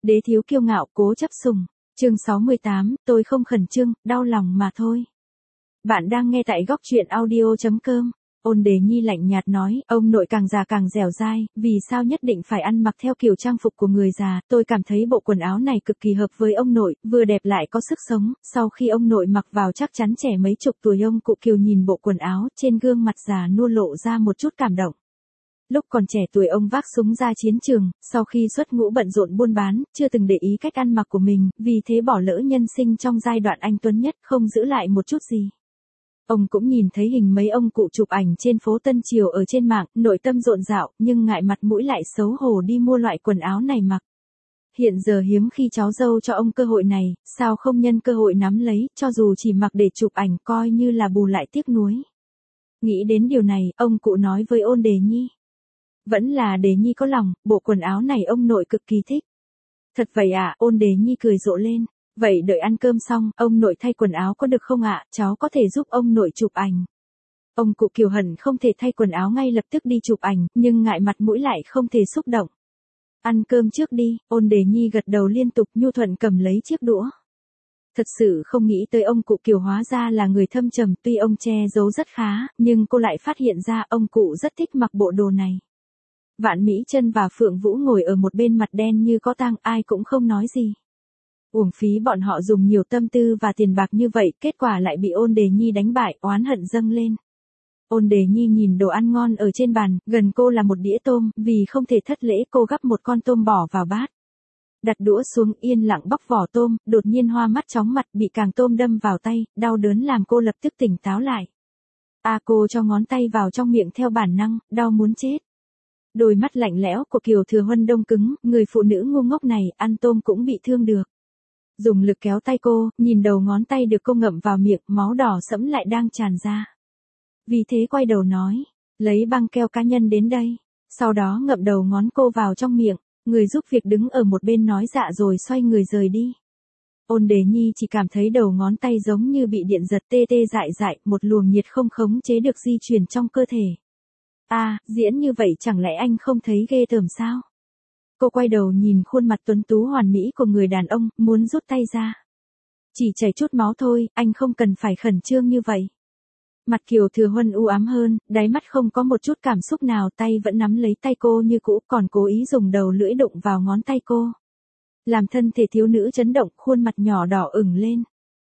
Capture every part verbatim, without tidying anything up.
Đế thiếu kiêu ngạo, cố chấp sủng. Chương sáu mươi tám, tôi không khẩn trương, đau lòng mà thôi. Bạn đang nghe tại góc truyện audio chấm com. Ôn Đề Nhi lạnh nhạt nói, ông nội càng già càng dẻo dai, vì sao nhất định phải ăn mặc theo kiểu trang phục của người già, tôi cảm thấy bộ quần áo này cực kỳ hợp với ông nội, vừa đẹp lại có sức sống, sau khi ông nội mặc vào chắc chắn trẻ mấy chục tuổi. Ông cụ Kiều nhìn bộ quần áo, trên gương mặt già nua lộ ra một chút cảm động. Lúc còn trẻ tuổi ông vác súng ra chiến trường, sau khi xuất ngũ bận rộn buôn bán, chưa từng để ý cách ăn mặc của mình, vì thế bỏ lỡ nhân sinh trong giai đoạn anh tuấn nhất, không giữ lại một chút gì. Ông cũng nhìn thấy hình mấy ông cụ chụp ảnh trên phố Tân Triều ở trên mạng, nội tâm rộn rạo, nhưng ngại mặt mũi lại xấu hổ đi mua loại quần áo này mặc. Hiện giờ hiếm khi cháu dâu cho ông cơ hội này, sao không nhân cơ hội nắm lấy, cho dù chỉ mặc để chụp ảnh coi như là bù lại tiếc nuối. Nghĩ đến điều này, ông cụ nói với Ôn Đề Nhi. Vẫn là Đề Nhi có lòng, bộ quần áo này ông nội cực kỳ thích. Thật vậy à, Ôn Đề Nhi cười rộ lên. Vậy đợi ăn cơm xong, ông nội thay quần áo có được không ạ, cháu có thể giúp ông nội chụp ảnh. Ông cụ Kiều hận không thể thay quần áo ngay lập tức đi chụp ảnh, nhưng ngại mặt mũi lại không thể xúc động. Ăn cơm trước đi, Ôn Đề Nhi gật đầu liên tục, nhu thuận cầm lấy chiếc đũa. Thật sự không nghĩ tới ông cụ Kiều hóa ra là người thâm trầm, tuy ông che giấu rất khá, nhưng cô lại phát hiện ra ông cụ rất thích mặc bộ đồ này. Vạn Mỹ Chân và Phượng Vũ ngồi ở một bên mặt đen như có tang, ai cũng không nói gì. Uổng phí bọn họ dùng nhiều tâm tư và tiền bạc như vậy, kết quả lại bị Ôn Đề Nhi đánh bại, oán hận dâng lên. Ôn Đề Nhi nhìn đồ ăn ngon ở trên bàn, gần cô là một đĩa tôm, vì không thể thất lễ cô gắp một con tôm bỏ vào bát. Đặt đũa xuống yên lặng bóc vỏ tôm, đột nhiên hoa mắt chóng mặt, bị càng tôm đâm vào tay, đau đớn làm cô lập tức tỉnh táo lại. A cô cho ngón tay vào trong miệng theo bản năng, đau muốn chết. Đôi mắt lạnh lẽo của Kiều Thừa Huân đông cứng, người phụ nữ ngu ngốc này, ăn tôm cũng bị thương được. Dùng lực kéo tay cô, nhìn đầu ngón tay được cô ngậm vào miệng, máu đỏ sẫm lại đang tràn ra. Vì thế quay đầu nói, lấy băng keo cá nhân đến đây. Sau đó ngậm đầu ngón cô vào trong miệng, người giúp việc đứng ở một bên nói dạ rồi xoay người rời đi. Ôn Đề Nhi chỉ cảm thấy đầu ngón tay giống như bị điện giật tê tê dại dại, một luồng nhiệt không khống chế được di chuyển trong cơ thể. À, diễn như vậy chẳng lẽ anh không thấy ghê tởm sao? Cô quay đầu nhìn khuôn mặt tuấn tú hoàn mỹ của người đàn ông, muốn rút tay ra. Chỉ chảy chút máu thôi, anh không cần phải khẩn trương như vậy. Mặt Kiều Thừa Huân u ám hơn, đáy mắt không có một chút cảm xúc nào, tay vẫn nắm lấy tay cô như cũ, còn cố ý dùng đầu lưỡi đụng vào ngón tay cô. Làm thân thể thiếu nữ chấn động, khuôn mặt nhỏ đỏ ửng lên.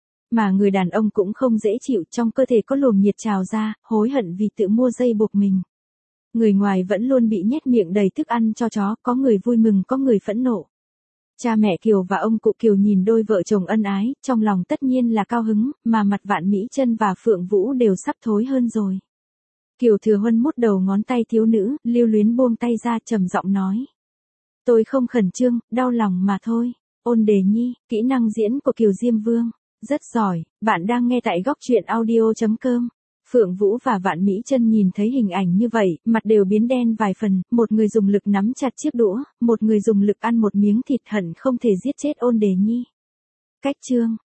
Mà người đàn ông cũng không dễ chịu, trong cơ thể có luồng nhiệt trào ra, hối hận vì tự mua dây buộc mình. Người ngoài vẫn luôn bị nhét miệng đầy thức ăn cho chó, có người vui mừng có người phẫn nộ. Cha mẹ Kiều và ông cụ Kiều nhìn đôi vợ chồng ân ái, trong lòng tất nhiên là cao hứng, mà mặt Vạn Mỹ Chân và Phượng Vũ đều sắp thối hơn rồi. Kiều Thừa Huân mút đầu ngón tay thiếu nữ, lưu luyến buông tay ra trầm giọng nói. Tôi không khẩn trương, đau lòng mà thôi. Ôn Đề Nhi, kỹ năng diễn của Kiều Diêm Vương. Rất giỏi, bạn đang nghe tại góc truyện audio chấm com. Phượng Vũ và Vạn Mỹ Chân nhìn thấy hình ảnh như vậy, mặt đều biến đen vài phần, một người dùng lực nắm chặt chiếc đũa, một người dùng lực ăn một miếng thịt hận không thể giết chết Ôn Đề Nhi. Cách chương